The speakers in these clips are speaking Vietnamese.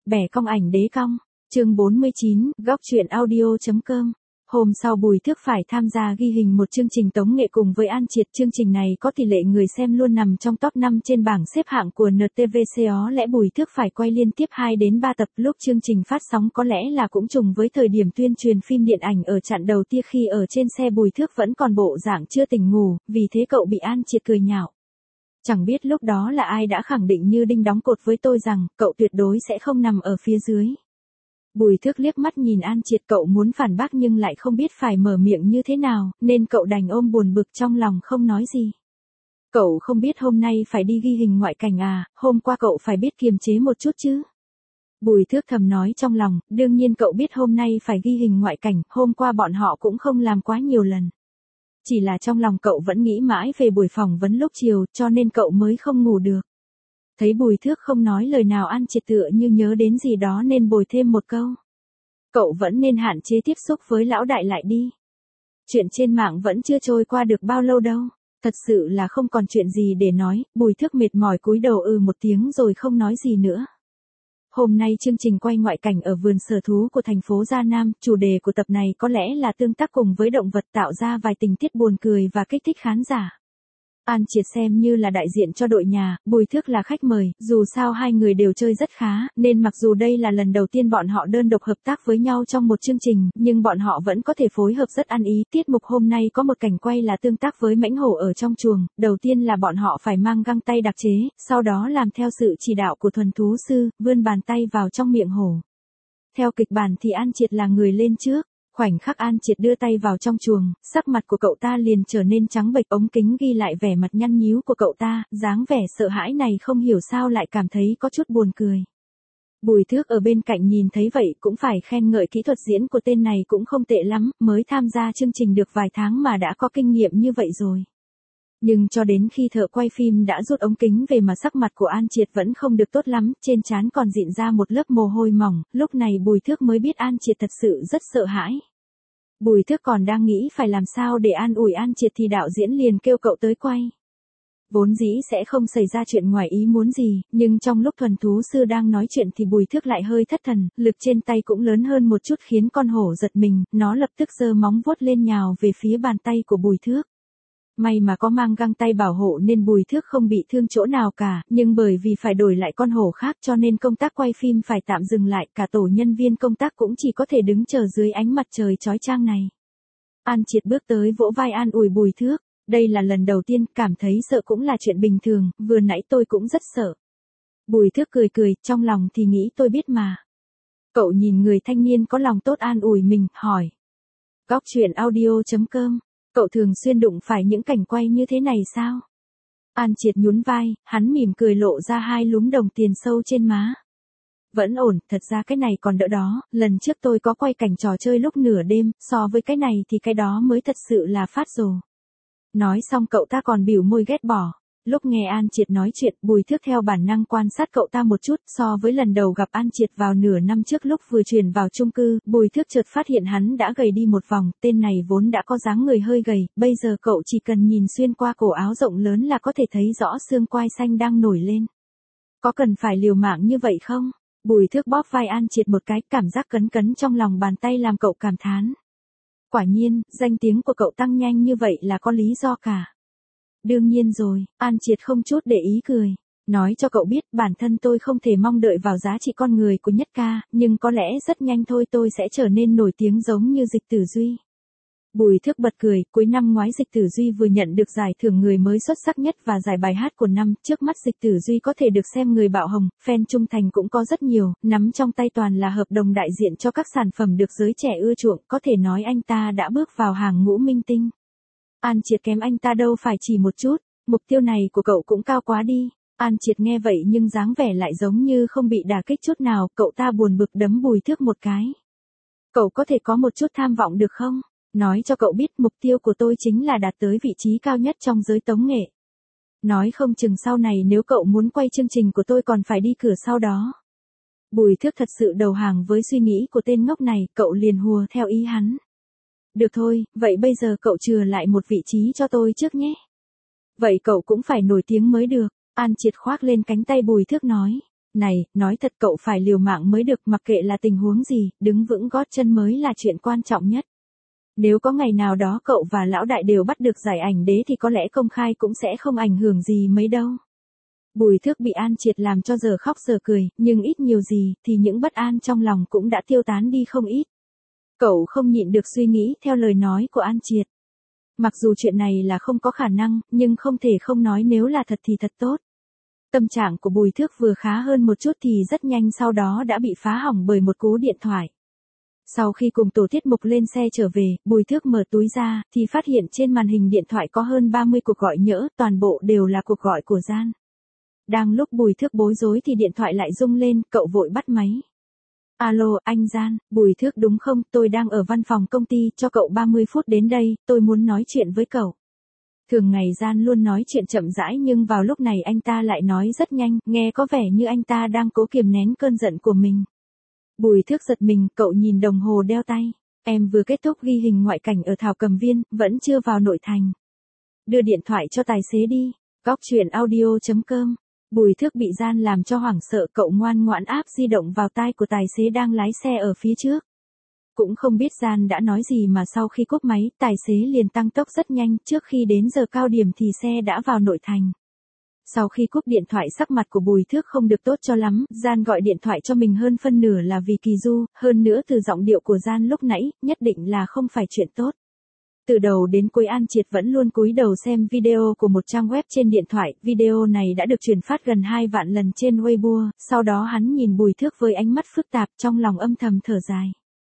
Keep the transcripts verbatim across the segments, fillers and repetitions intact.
bẻ cong ảnh đế cong. Chương bốn mươi chín, góc truyện audio.com. Hôm sau Bùi Thước phải tham gia ghi hình một chương trình tống nghệ cùng với An Triệt. Chương trình này có tỷ lệ người xem luôn nằm trong top năm trên bảng xếp hạng của en tê vê xê, ó lẽ Bùi Thước phải quay liên tiếp hai đến ba tập. Lúc chương trình phát sóng có lẽ là cũng trùng với thời điểm tuyên truyền phim điện ảnh ở chặng đầu tia, khi ở trên xe Bùi Thước vẫn còn bộ dạng chưa tỉnh ngủ, vì thế cậu bị An Triệt cười nhạo. Chẳng biết lúc đó là ai đã khẳng định như đinh đóng cột với tôi rằng cậu tuyệt đối sẽ không nằm ở phía dưới. Bùi Thước liếc mắt nhìn An Triệt, cậu muốn phản bác nhưng lại không biết phải mở miệng như thế nào, nên cậu đành ôm buồn bực trong lòng không nói gì. Cậu không biết hôm nay phải đi ghi hình ngoại cảnh à, hôm qua cậu phải biết kiềm chế một chút chứ. Bùi Thước thầm nói trong lòng, đương nhiên cậu biết hôm nay phải ghi hình ngoại cảnh, hôm qua bọn họ cũng không làm quá nhiều lần. Chỉ là trong lòng cậu vẫn nghĩ mãi về buổi phỏng vấn lúc chiều, cho nên cậu mới không ngủ được. Thấy Bùi Thước không nói lời nào, An Triệt tựa như nhớ đến gì đó nên bồi thêm một câu. Cậu vẫn nên hạn chế tiếp xúc với lão đại lại đi. Chuyện trên mạng vẫn chưa trôi qua được bao lâu đâu. Thật sự là không còn chuyện gì để nói. Bùi Thước mệt mỏi cúi đầu ừ một tiếng rồi không nói gì nữa. Hôm nay chương trình quay ngoại cảnh ở vườn sở thú của thành phố Gia Nam. Chủ đề của tập này có lẽ là tương tác cùng với động vật, tạo ra vài tình tiết buồn cười và kích thích khán giả. An Triệt xem như là đại diện cho đội nhà, Bùi Thước là khách mời, dù sao hai người đều chơi rất khá, nên mặc dù đây là lần đầu tiên bọn họ đơn độc hợp tác với nhau trong một chương trình, nhưng bọn họ vẫn có thể phối hợp rất ăn ý. Tiết mục hôm nay có một cảnh quay là tương tác với mãnh hổ ở trong chuồng, đầu tiên là bọn họ phải mang găng tay đặc chế, sau đó làm theo sự chỉ đạo của thuần thú sư, vươn bàn tay vào trong miệng hổ. Theo kịch bản thì An Triệt là người lên trước. Khoảnh khắc An Triệt đưa tay vào trong chuồng, sắc mặt của cậu ta liền trở nên trắng bệch, ống kính ghi lại vẻ mặt nhăn nhíu của cậu ta, dáng vẻ sợ hãi này không hiểu sao lại cảm thấy có chút buồn cười. Bùi Thước ở bên cạnh nhìn thấy vậy cũng phải khen ngợi kỹ thuật diễn của tên này cũng không tệ lắm, mới tham gia chương trình được vài tháng mà đã có kinh nghiệm như vậy rồi. Nhưng cho đến khi thợ quay phim đã rút ống kính về mà sắc mặt của An Triệt vẫn không được tốt lắm, trên trán còn dịn ra một lớp mồ hôi mỏng, lúc này Bùi Thước mới biết An Triệt thật sự rất sợ hãi. Bùi Thước còn đang nghĩ phải làm sao để an ủi An Triệt thì đạo diễn liền kêu cậu tới quay. Vốn dĩ sẽ không xảy ra chuyện ngoài ý muốn gì, nhưng trong lúc thuần thú sư đang nói chuyện thì Bùi Thước lại hơi thất thần, lực trên tay cũng lớn hơn một chút khiến con hổ giật mình, nó lập tức giơ móng vuốt lên nhào về phía bàn tay của Bùi Thước. May mà có mang găng tay bảo hộ nên Bùi Thước không bị thương chỗ nào cả, nhưng bởi vì phải đổi lại con hổ khác cho nên công tác quay phim phải tạm dừng lại, cả tổ nhân viên công tác cũng chỉ có thể đứng chờ dưới ánh mặt trời chói chang này. An Triệt bước tới vỗ vai an ủi Bùi Thước, đây là lần đầu tiên, cảm thấy sợ cũng là chuyện bình thường, vừa nãy tôi cũng rất sợ. Bùi Thước cười cười, trong lòng thì nghĩ tôi biết mà. Cậu nhìn người thanh niên có lòng tốt an ủi mình, hỏi. Góc truyện audio.com. Cậu thường xuyên đụng phải những cảnh quay như thế này sao? An Triệt nhún vai, hắn mỉm cười lộ ra hai lúm đồng tiền sâu trên má. Vẫn ổn, thật ra cái này còn đỡ đó, lần trước tôi có quay cảnh trò chơi lúc nửa đêm, so với cái này thì cái đó mới thật sự là phát rồ. Nói xong cậu ta còn bỉu môi ghét bỏ. Lúc nghe An Triệt nói chuyện, Bùi Thước theo bản năng quan sát cậu ta một chút, so với lần đầu gặp An Triệt vào nửa năm trước lúc vừa chuyển vào chung cư, Bùi Thước chợt phát hiện hắn đã gầy đi một vòng, tên này vốn đã có dáng người hơi gầy, bây giờ cậu chỉ cần nhìn xuyên qua cổ áo rộng lớn là có thể thấy rõ xương quai xanh đang nổi lên. Có cần phải liều mạng như vậy không? Bùi Thước bóp vai An Triệt một cái, cảm giác cấn cấn trong lòng bàn tay làm cậu cảm thán. Quả nhiên, danh tiếng của cậu tăng nhanh như vậy là có lý do cả. Đương nhiên rồi, An Triệt không chút để ý cười. Nói cho cậu biết bản thân tôi không thể mong đợi vào giá trị con người của Nhất Ca, nhưng có lẽ rất nhanh thôi tôi sẽ trở nên nổi tiếng giống như Dịch Tử Duy. Bùi Thước bật cười, cuối năm ngoái Dịch Tử Duy vừa nhận được giải thưởng người mới xuất sắc nhất và giải bài hát của năm, trước mắt Dịch Tử Duy có thể được xem người bạo hồng, fan trung thành cũng có rất nhiều, nắm trong tay toàn là hợp đồng đại diện cho các sản phẩm được giới trẻ ưa chuộng, có thể nói anh ta đã bước vào hàng ngũ minh tinh. An Triệt kém anh ta đâu phải chỉ một chút, mục tiêu này của cậu cũng cao quá đi. An Triệt nghe vậy nhưng dáng vẻ lại giống như không bị đả kích chút nào, cậu ta buồn bực đấm Bùi Thước một cái. Cậu có thể có một chút tham vọng được không? Nói cho cậu biết mục tiêu của tôi chính là đạt tới vị trí cao nhất trong giới tống nghệ. Nói không chừng sau này nếu cậu muốn quay chương trình của tôi còn phải đi cửa sau đó. Bùi Thước thật sự đầu hàng với suy nghĩ của tên ngốc này, cậu liền hùa theo ý hắn. Được thôi, vậy bây giờ cậu chừa lại một vị trí cho tôi trước nhé. Vậy cậu cũng phải nổi tiếng mới được. An Triệt khoác lên cánh tay Bùi Thước nói. Này, nói thật cậu phải liều mạng mới được, mặc kệ là tình huống gì, đứng vững gót chân mới là chuyện quan trọng nhất. Nếu có ngày nào đó cậu và lão đại đều bắt được giải ảnh đế thì có lẽ công khai cũng sẽ không ảnh hưởng gì mấy đâu. Bùi Thước bị An Triệt làm cho giờ khóc giờ cười, nhưng ít nhiều gì thì những bất an trong lòng cũng đã tiêu tán đi không ít. Cậu không nhịn được suy nghĩ theo lời nói của An Triệt. Mặc dù chuyện này là không có khả năng, nhưng không thể không nói nếu là thật thì thật tốt. Tâm trạng của Bùi Thước vừa khá hơn một chút thì rất nhanh sau đó đã bị phá hỏng bởi một cú điện thoại. Sau khi cùng tổ tiết mục lên xe trở về, Bùi Thước mở túi ra, thì phát hiện trên màn hình điện thoại có hơn ba mươi cuộc gọi nhỡ, toàn bộ đều là cuộc gọi của Gian. Đang lúc Bùi Thước bối rối thì điện thoại lại rung lên, cậu vội bắt máy. Alo, anh Gian, Bùi Thước đúng không, tôi đang ở văn phòng công ty, cho cậu ba mươi phút đến đây, tôi muốn nói chuyện với cậu. Thường ngày Gian luôn nói chuyện chậm rãi nhưng vào lúc này anh ta lại nói rất nhanh, nghe có vẻ như anh ta đang cố kiềm nén cơn giận của mình. Bùi Thước giật mình, cậu nhìn đồng hồ đeo tay. Em vừa kết thúc ghi hình ngoại cảnh ở Thảo Cầm Viên, vẫn chưa vào nội thành. Đưa điện thoại cho tài xế đi. Góc chuyện audio chấm com. Bùi Thước bị Gian làm cho hoảng sợ, cậu ngoan ngoãn áp di động vào tai của tài xế đang lái xe ở phía trước. Cũng không biết Gian đã nói gì mà sau khi cúp máy, tài xế liền tăng tốc rất nhanh, trước khi đến giờ cao điểm thì xe đã vào nội thành. Sau khi cúp điện thoại sắc mặt của Bùi Thước không được tốt cho lắm, Gian gọi điện thoại cho mình hơn phân nửa là vì Kỳ Du, hơn nữa từ giọng điệu của Gian lúc nãy, nhất định là không phải chuyện tốt. Từ đầu đến cuối An Triệt vẫn luôn cúi đầu xem video của một trang web trên điện thoại, video này đã được truyền phát gần hai vạn lần trên Weibo, sau đó hắn nhìn Bùi Thước với ánh mắt phức tạp trong lòng âm thầm thở dài.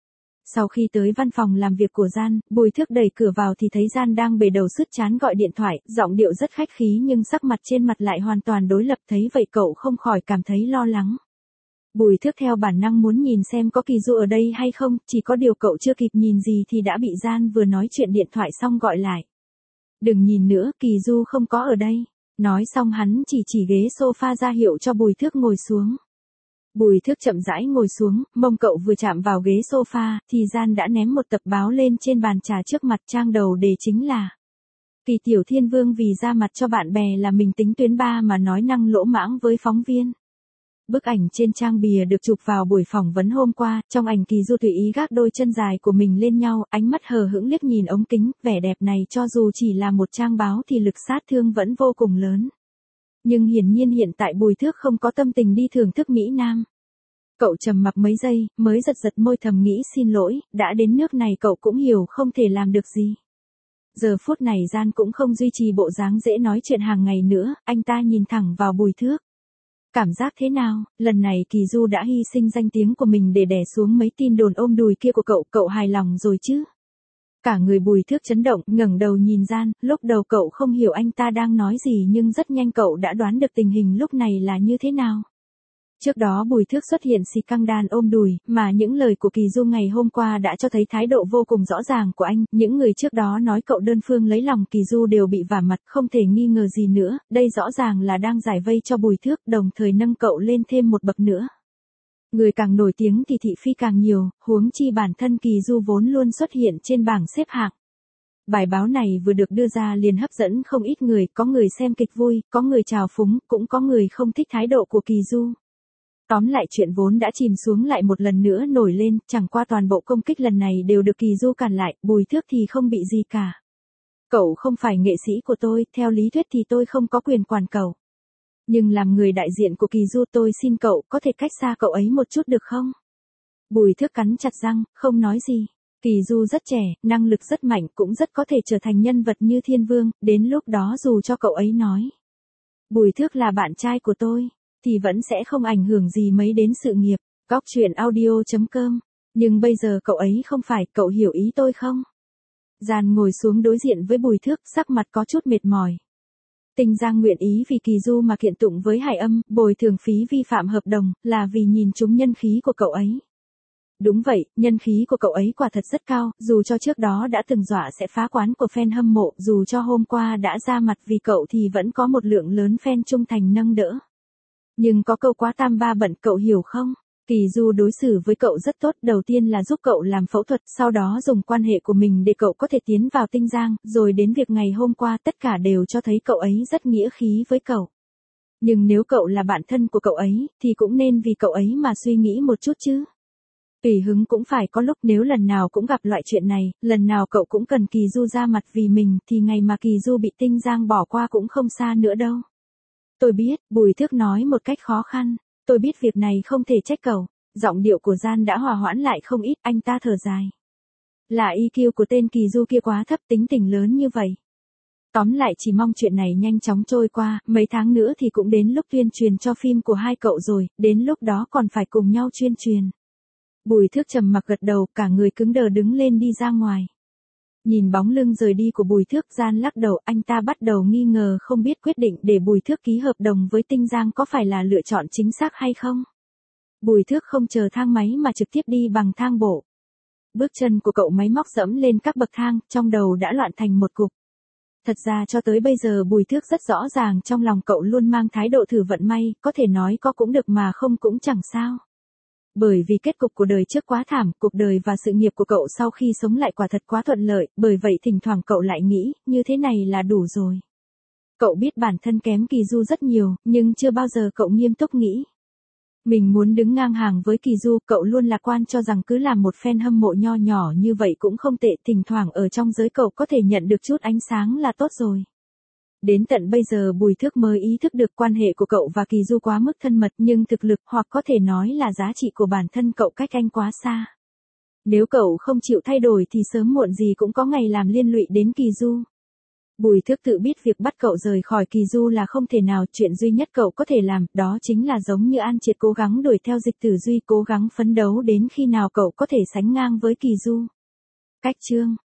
Sau khi tới văn phòng làm việc của Gian, Bùi Thước đẩy cửa vào thì thấy Gian đang bề đầu sứt chán gọi điện thoại, giọng điệu rất khách khí nhưng sắc mặt trên mặt lại hoàn toàn đối lập, thấy vậy cậu không khỏi cảm thấy lo lắng. Bùi Thước theo bản năng muốn nhìn xem có Kỳ Du ở đây hay không, chỉ có điều cậu chưa kịp nhìn gì thì đã bị Gian vừa nói chuyện điện thoại xong gọi lại. Đừng nhìn nữa, Kỳ Du không có ở đây. Nói xong hắn chỉ chỉ ghế sofa ra hiệu cho Bùi Thước ngồi xuống. Bùi Thước chậm rãi ngồi xuống, mông cậu vừa chạm vào ghế sofa, thì Gian đã ném một tập báo lên trên bàn trà trước mặt, trang đầu đề chính là Kỳ Tiểu Thiên Vương vì ra mặt cho bạn bè là mình tính tuyến ba mà nói năng lỗ mãng với phóng viên. Bức ảnh trên trang bìa được chụp vào buổi phỏng vấn hôm qua, trong ảnh Kỳ Du tùy ý gác đôi chân dài của mình lên nhau, ánh mắt hờ hững liếc nhìn ống kính, vẻ đẹp này cho dù chỉ là một trang báo thì lực sát thương vẫn vô cùng lớn. Nhưng hiển nhiên hiện tại Bùi Thước không có tâm tình đi thưởng thức Mỹ Nam. Cậu trầm mặc mấy giây, mới giật giật môi thầm nghĩ xin lỗi, đã đến nước này cậu cũng hiểu không thể làm được gì. Giờ phút này Gian cũng không duy trì bộ dáng dễ nói chuyện hàng ngày nữa, anh ta nhìn thẳng vào Bùi Thước. Cảm giác thế nào, lần này Kỳ Du đã hy sinh danh tiếng của mình để đè xuống mấy tin đồn ôm đùi kia của cậu, cậu hài lòng rồi chứ? Cả người Bùi Thước chấn động, ngẩng đầu nhìn Gian, lúc đầu cậu không hiểu anh ta đang nói gì nhưng rất nhanh cậu đã đoán được tình hình lúc này là như thế nào. Trước đó Bùi Thước xuất hiện xì căng đan ôm đùi, mà những lời của Kỳ Du ngày hôm qua đã cho thấy thái độ vô cùng rõ ràng của anh, những người trước đó nói cậu đơn phương lấy lòng Kỳ Du đều bị vả mặt, không thể nghi ngờ gì nữa, đây rõ ràng là đang giải vây cho Bùi Thước, đồng thời nâng cậu lên thêm một bậc nữa. Người càng nổi tiếng thì thị phi càng nhiều, huống chi bản thân Kỳ Du vốn luôn xuất hiện trên bảng xếp hạng. Bài báo này vừa được đưa ra liền hấp dẫn không ít người, có người xem kịch vui, có người trào phúng, cũng có người không thích thái độ của Kỳ Du. Tóm lại chuyện vốn đã chìm xuống lại một lần nữa nổi lên, chẳng qua toàn bộ công kích lần này đều được Kỳ Du cản lại, Bùi Thước thì không bị gì cả. Cậu không phải nghệ sĩ của tôi, theo lý thuyết thì tôi không có quyền quản cậu. Nhưng làm người đại diện của Kỳ Du tôi xin cậu có thể cách xa cậu ấy một chút được không? Bùi Thước cắn chặt răng, không nói gì. Kỳ Du rất trẻ, năng lực rất mạnh, cũng rất có thể trở thành nhân vật như Thiên Vương, đến lúc đó dù cho cậu ấy nói Bùi Thước là bạn trai của tôi, thì vẫn sẽ không ảnh hưởng gì mấy đến sự nghiệp. Góc chuyện audio chấm com. Nhưng bây giờ cậu ấy không phải, cậu hiểu ý tôi không? Gian ngồi xuống đối diện với Bùi Thước, sắc mặt có chút mệt mỏi. Tinh Giang nguyện ý vì Kỳ Du mà kiện tụng với Hải Âm, bồi thường phí vi phạm hợp đồng, là vì nhìn trúng nhân khí của cậu ấy. Đúng vậy, nhân khí của cậu ấy quả thật rất cao, dù cho trước đó đã từng dọa sẽ phá quán của fan hâm mộ, dù cho hôm qua đã ra mặt vì cậu thì vẫn có một lượng lớn fan trung thành nâng đỡ. Nhưng có câu quá tam ba bận, cậu hiểu không? Kỳ Du đối xử với cậu rất tốt, đầu tiên là giúp cậu làm phẫu thuật, sau đó dùng quan hệ của mình để cậu có thể tiến vào Tinh Giang, rồi đến việc ngày hôm qua tất cả đều cho thấy cậu ấy rất nghĩa khí với cậu. Nhưng nếu cậu là bạn thân của cậu ấy, thì cũng nên vì cậu ấy mà suy nghĩ một chút chứ. Tùy hứng cũng phải có lúc, nếu lần nào cũng gặp loại chuyện này, lần nào cậu cũng cần Kỳ Du ra mặt vì mình, thì ngày mà Kỳ Du bị Tinh Giang bỏ qua cũng không xa nữa đâu. Tôi biết, Bùi Thước nói một cách khó khăn. Tôi biết việc này không thể trách cậu. Giọng điệu của Gian đã hòa hoãn lại không ít, anh ta thở dài. Là i kiu của tên Kỳ Du kia quá thấp, tính tình lớn như vậy. Tóm lại chỉ mong chuyện này nhanh chóng trôi qua, mấy tháng nữa thì cũng đến lúc tuyên truyền cho phim của hai cậu rồi, đến lúc đó còn phải cùng nhau tuyên truyền. Bùi Thước trầm mặc gật đầu, cả người cứng đờ đứng lên đi ra ngoài. Nhìn bóng lưng rời đi của Bùi Thước, Gian lắc đầu, anh ta bắt đầu nghi ngờ không biết quyết định để Bùi Thước ký hợp đồng với Tinh Giang có phải là lựa chọn chính xác hay không. Bùi Thước không chờ thang máy mà trực tiếp đi bằng thang bộ. Bước chân của cậu máy móc dẫm lên các bậc thang, trong đầu đã loạn thành một cục. Thật ra cho tới bây giờ Bùi Thước rất rõ ràng trong lòng cậu luôn mang thái độ thử vận may, có thể nói có cũng được mà không cũng chẳng sao. Bởi vì kết cục của đời trước quá thảm, cuộc đời và sự nghiệp của cậu sau khi sống lại quả thật quá thuận lợi, bởi vậy thỉnh thoảng cậu lại nghĩ, như thế này là đủ rồi. Cậu biết bản thân kém Kỳ Du rất nhiều, nhưng chưa bao giờ cậu nghiêm túc nghĩ. Mình muốn đứng ngang hàng với Kỳ Du, cậu luôn lạc quan cho rằng cứ làm một fan hâm mộ nho nhỏ như vậy cũng không tệ, thỉnh thoảng ở trong giới cậu có thể nhận được chút ánh sáng là tốt rồi. Đến tận bây giờ Bùi Thước mới ý thức được quan hệ của cậu và Kỳ Du quá mức thân mật, nhưng thực lực hoặc có thể nói là giá trị của bản thân cậu cách anh quá xa. Nếu cậu không chịu thay đổi thì sớm muộn gì cũng có ngày làm liên lụy đến Kỳ Du. Bùi Thước tự biết việc bắt cậu rời khỏi Kỳ Du là không thể nào, chuyện duy nhất cậu có thể làm, đó chính là giống như An Triệt cố gắng đuổi theo Dịch Tử Duy, cố gắng phấn đấu đến khi nào cậu có thể sánh ngang với Kỳ Du. Cách chương